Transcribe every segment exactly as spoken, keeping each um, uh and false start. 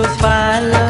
छुपा लो।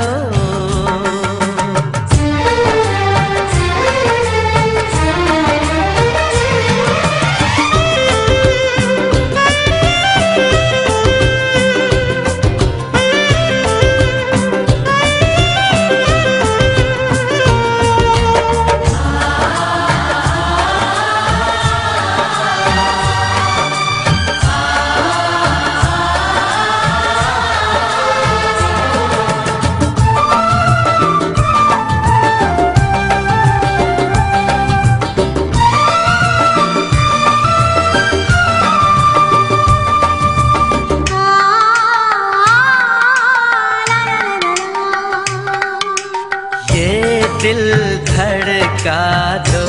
दिल धड़का दो,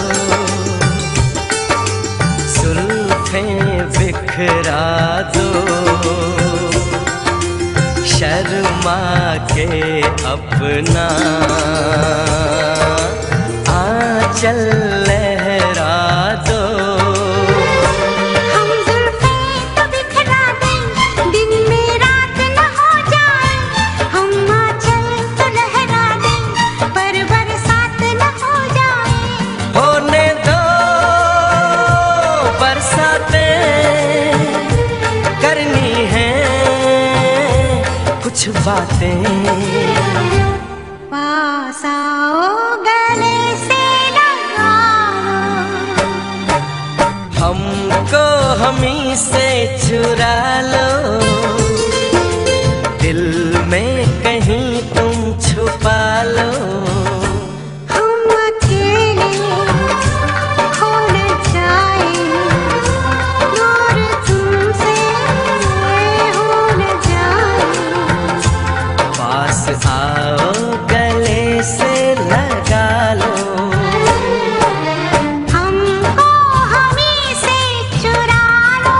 जुल्फें बिखरा दो, शर्मा के अपना आंचल लहरा दो। कुछ बातें पास आओ, गले से लगा लो, हमको हमी से चुरा लो, दिल में कहीं तुम छुपा लो। हम अकेले हो न जाए, दूर तुमसे हो न जाए, पास आओ, गले से लगा लो, हमको हमी से चुरा लो,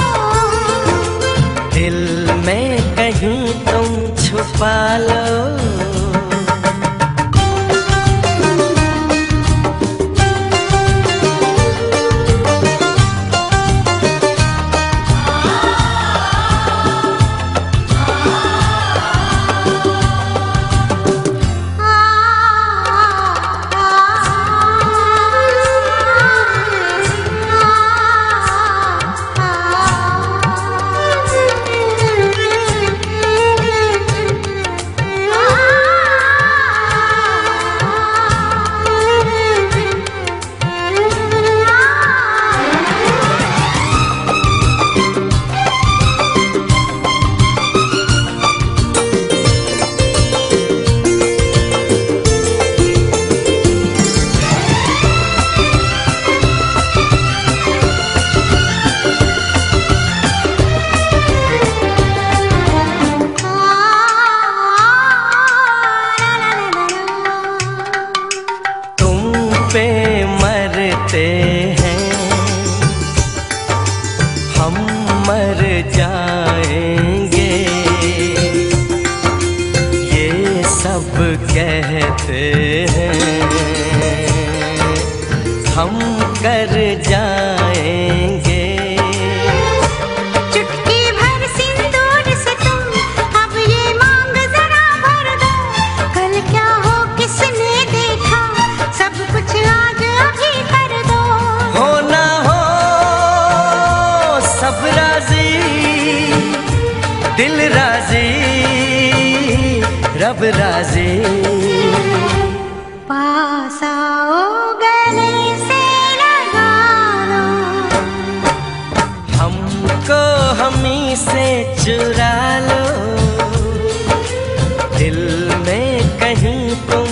दिल में कहीं तुम छुपा लो। पे मरते हैं हम, मर जाएंगे, ये सब कहते हैं, हम कर जाएंगे। चुटकी भर सिंदूर से तुम अब ये मांग जरा भर दो, कल क्या हो किसने देखा, सब कुछ आज अभी कर दो। हो ना हो सब राजी, दिल राजी, रब राजी, पास आओ, गले से लगा लो, हमको हमी से चुरा लो, दिल में कहीं तो